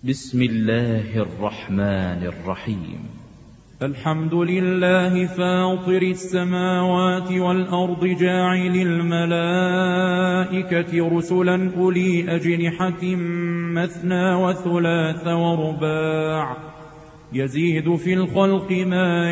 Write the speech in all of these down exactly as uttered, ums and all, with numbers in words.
بسم الله الرحمن الرحيم. الحمد لله فاطر السماوات والأرض جاعل الملائكة رسلا أولي أجنحة مثنى وثلاث ورباع يزيد في الخلق ما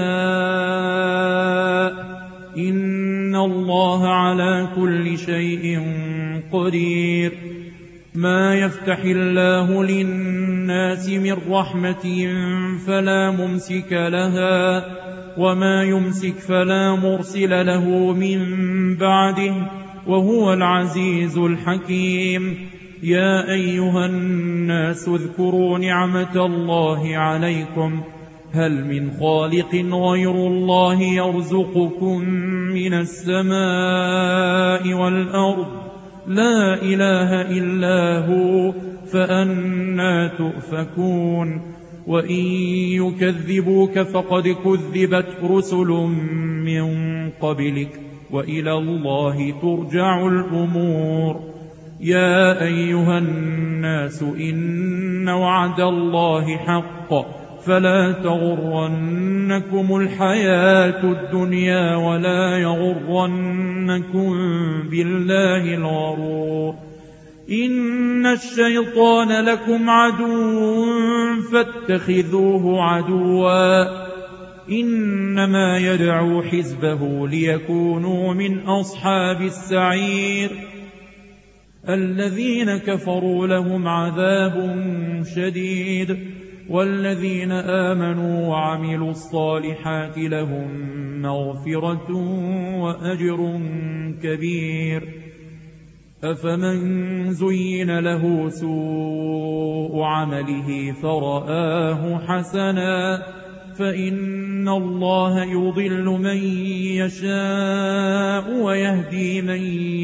يشاء إن الله على كل شيء قدير. ما يفتح الله للناس من رحمة فلا ممسك لها وما يمسك فلا مرسل له من بعده وهو العزيز الحكيم. يا أيها الناس اذكروا نعمة الله عليكم هل من خالق غير الله يرزقكم من السماء والأرض لا إله إلا هو فأنى تؤفكون. وإن يكذبوك فقد كذبت رسل من قبلك وإلى الله ترجع الأمور. يا أيها الناس إن وعد الله حق فلا تغرنكم الحياة الدنيا ولا يغرنكم بالله الغرور. إن الشيطان لكم عدو فاتخذوه عدوا إنما يدعو حزبه ليكونوا من أصحاب السعير. الذين كفروا لهم عذاب شديد والذين آمنوا وعملوا الصالحات لهم مغفرة وأجر كبير. أفمن زين له سوء عمله فرآه حسنا فإن الله يضل من يشاء ويهدي من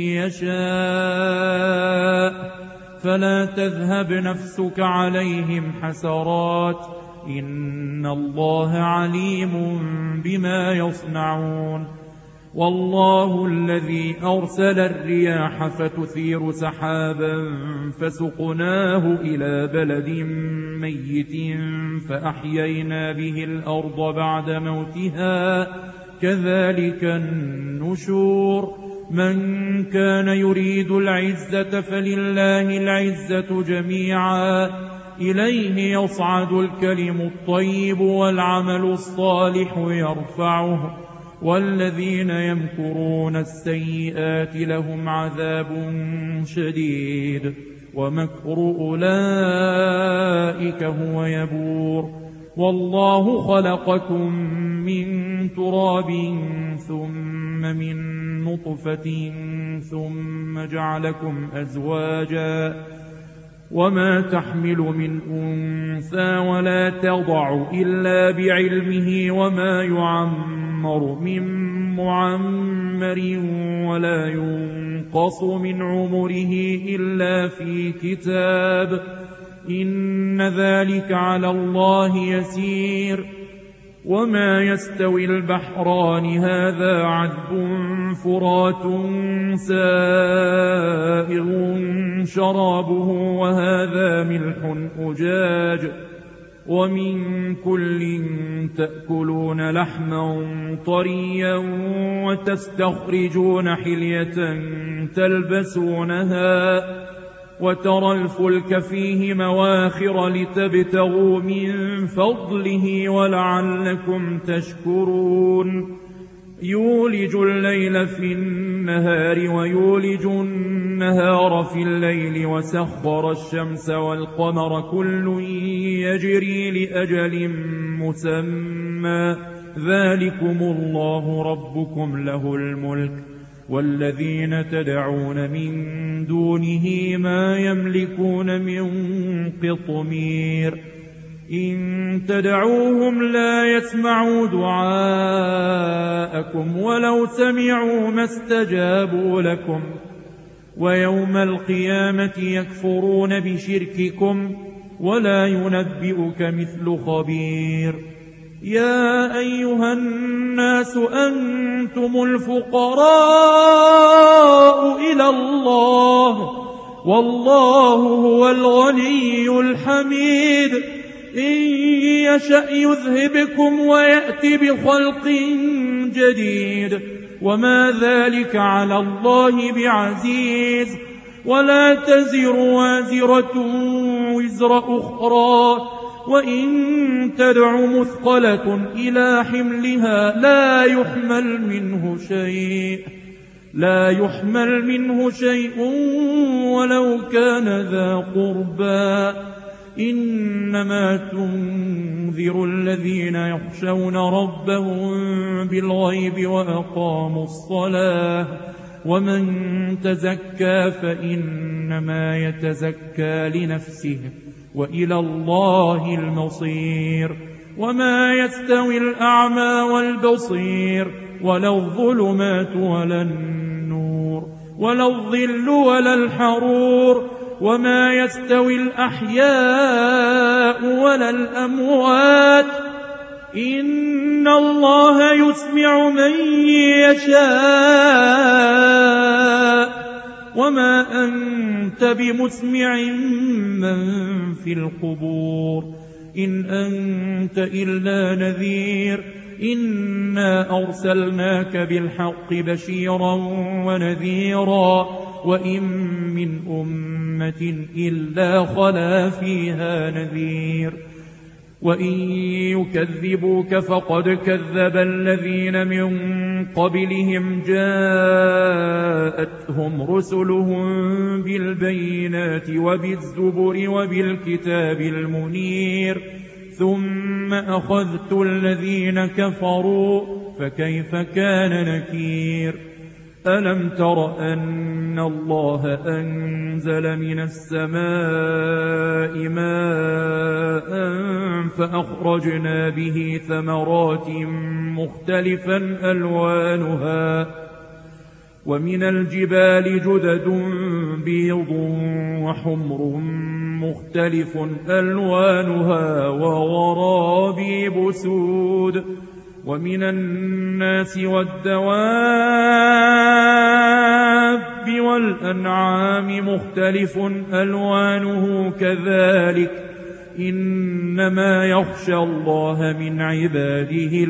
يشاء فلا تذهب نفسك عليهم حسرات إن الله عليم بما يصنعون. والله الذي أرسل الرياح فتثير سحابا فسقناه إلى بلد ميت فأحيينا به الأرض بعد موتها كذلك النشور. من كان يريد العزة فلله العزة جميعا إليه يصعد الكلم الطيب والعمل الصالح يرفعه والذين يمكرون السيئات لهم عذاب شديد ومكر أولئك هو يبور. والله خلقكم من تراب ثم من نطفة ثم جعلكم أزواجا وما تحمل من أنثى ولا تضع إلا بعلمه وما يعمر من معمر ولا ينقص من عمره إلا في كتاب إن ذلك على الله يسير. وما يستوي البحران هذا عذب فرات سائغ شرابه وهذا ملح أجاج ومن كل تأكلون لحما طريا وتستخرجون حلية تلبسونها وترى الفلك فيه مواخر لتبتغوا من فضله ولعلكم تشكرون. يولج الليل في النهار ويولج النهار في الليل وسخر الشمس والقمر كل يجري لأجل مسمى ذلكم الله ربكم له الملك والذين تدعون من دونه ما يملكون من قطمير. إن تدعوهم لا يسمعوا دعاءكم ولو سمعوا ما استجابوا لكم ويوم القيامة يكفرون بشرككم ولا ينبئك مثل خبير. يا أيها الناس أنتم الفقراء إلى الله والله هو الغني الحميد. إن يشأ يذهبكم ويأتي بخلق جديد وما ذلك على الله بعزيز. ولا تزر وازرة وزر أخرى وإن تدع مثقلة إلى حملها لا يحمل منه شيء لا يحمل منه شيء ولو كان ذا قربى. إنما تنذر الذين يخشون ربهم بالغيب وأقاموا الصلاة ومن تزكى فإنما يتزكى لنفسه وإلى الله المصير. وما يستوي الأعمى والبصير ولا الظلمات ولا النور ولا الظل ولا الحرور وما يستوي الأحياء ولا الأموات. إن الله يسمع من يشاء وما أنت بمسمع من في القبور إن أنت إلا نذير. إنا أرسلناك بالحق بشيرا ونذيرا وإن من أمة إلا خلا فيها نذير. وإن يكذبوك فقد كذب الذين من قبلهم جاءتهم رسلهم بالبينات وبالزبر وبالكتاب المنير ثم أخذت الذين كفروا فكيف كان نكير. ألم تر أن الله أنزل من السماء ماء فأخرجنا به ثمرات مختلفا ألوانها ومن الجبال جدد بيض وحمر مختلف ألوانها وغرابيب سود ومن الناس والدواب والأنعام مختلف ألوانه كذلك إنما يخشى الله من عباده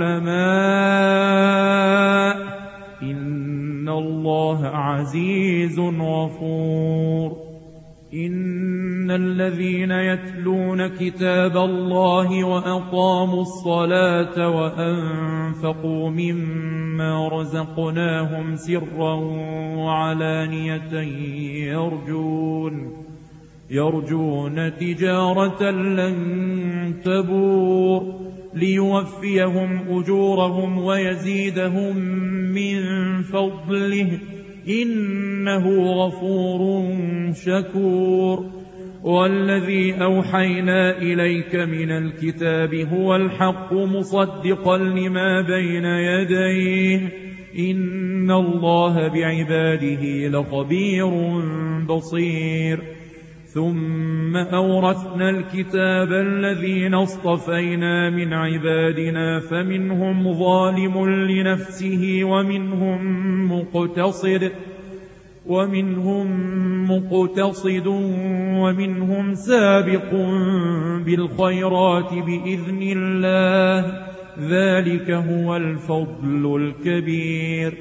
العلماء إن الله عزيز غفور. إن الذين يتلون كتاب الله وأقاموا الصلاة وأنفقوا مما رزقناهم سرا وعلانية يرجون يرجون تجارة لن تبور ليوفيهم أجورهم ويزيدهم من فضله إنه غفور شكور. والذي أوحينا إليك من الكتاب هو الحق مصدقا لما بين يديه إن الله بعباده لخبير بصير. ثم أورثنا الكتاب الذين اصطفينا من عبادنا فمنهم ظالم لنفسه ومنهم مقتصد ومنهم مقتصد ومنهم سابق بالخيرات بإذن الله ذلك هو الفضل الكبير.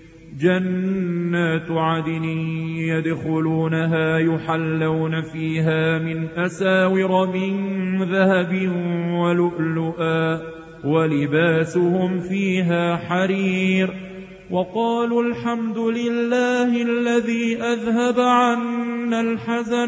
جنات عدن يدخلونها يحلون فيها من أساور من ذهب ولؤلؤا ولباسهم فيها حرير. وقالوا الحمد لله الذي أذهب عنا الحزن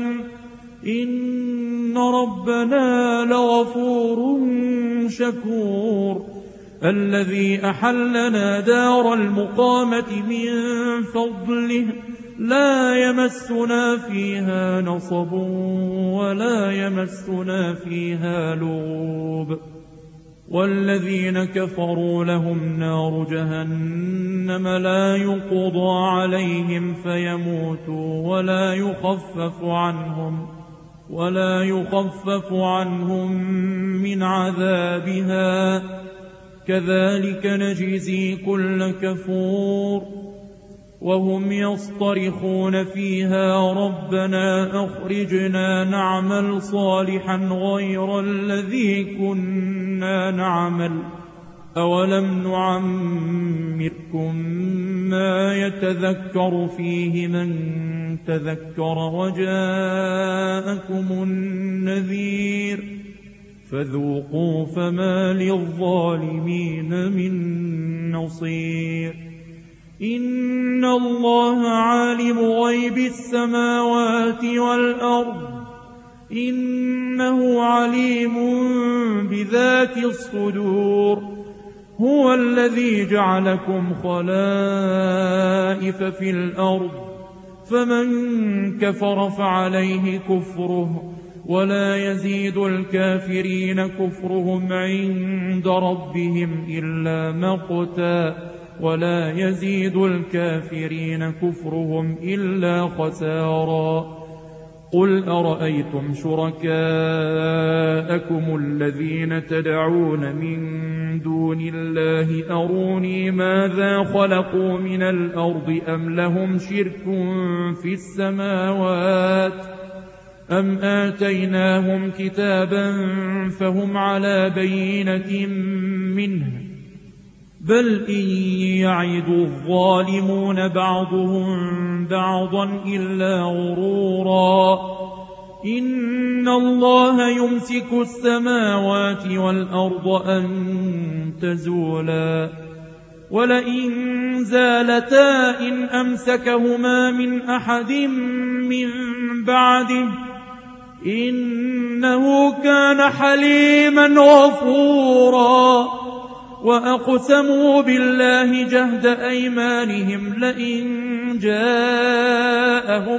إن ربنا لغفور شكور. الذي أحلنا دار المقامة من فضله لا يمسنا فيها نصب ولا يمسنا فيها لغوب. والذين كفروا لهم نار جهنم لا يقضى عليهم فيموتوا ولا يخفف عنهم ولا يخفف عنهم من عذابها كذلك نجزي كل كفور. وهم يصطرخون فيها ربنا أخرجنا نعمل صالحا غير الذي كنا نعمل أولم نعمركم ما يتذكر فيه من تذكر وجاءكم النذير فذوقوا فما للظالمين من نصير إن الله عالم غيب السماوات والأرض إنه عليم بذات الصدور هو الذي جعلكم خلائف في الأرض فمن كفر فعليه كفره ولا يزيد الكافرين كفرهم عند ربهم إلا مقتا ولا يزيد الكافرين كفرهم إلا خسارا قل أرأيتم شركاءكم الذين تدعون من دون الله أروني ماذا خلقوا من الأرض أم لهم شرك في السماوات أم آتيناهم كتابا فهم على بينة منه بل إن يعد الظالمون بعضهم بعضا إلا غرورا إن الله يمسك السماوات والأرض أن تزولا ولئن زالتا إن أمسكهما من أحد من بعده إنه كان حليما غفورا وأقسموا بالله جهد أيمانهم لئن جاءهم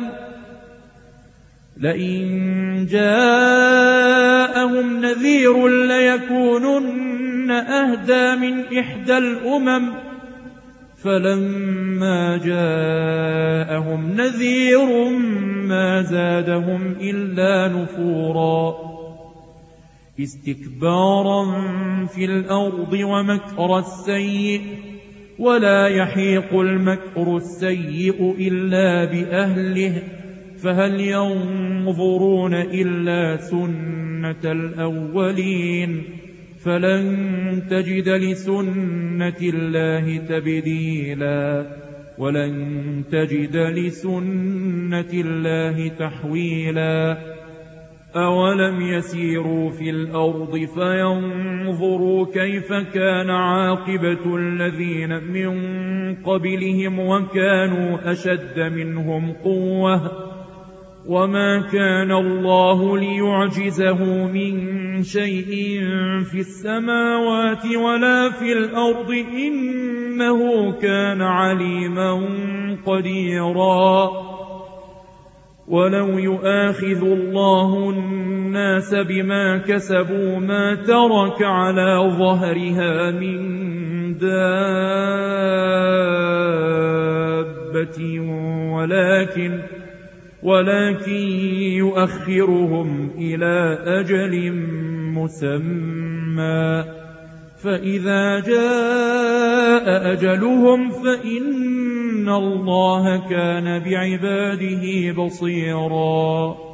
لئن جاءهم نذير ليكونن أهدى من إحدى الأمم فلما جاءهم نذير ما زادهم إلا نفورا استكبارا في الأرض ومكر السيء ولا يحيق المكر السيء إلا بأهله فهل ينظرون إلا سنة الأولين فلن تجد لسنة الله تبديلا ولن تجد لسنة الله تحويلا أولم يسيروا في الأرض فينظروا كيف كان عاقبة الذين من قبلهم وكانوا أشد منهم قوة وما كان الله ليعجزه من شيء في السماوات ولا في الأرض إنه كان عليما قديرا ولو يؤاخذ الله الناس بما كسبوا ما ترك على ظهرها من دابة ولكن ولكن يؤخرهم إلى أجل مسمى فإذا جاء أجلهم فإن الله كان بعباده بصيرا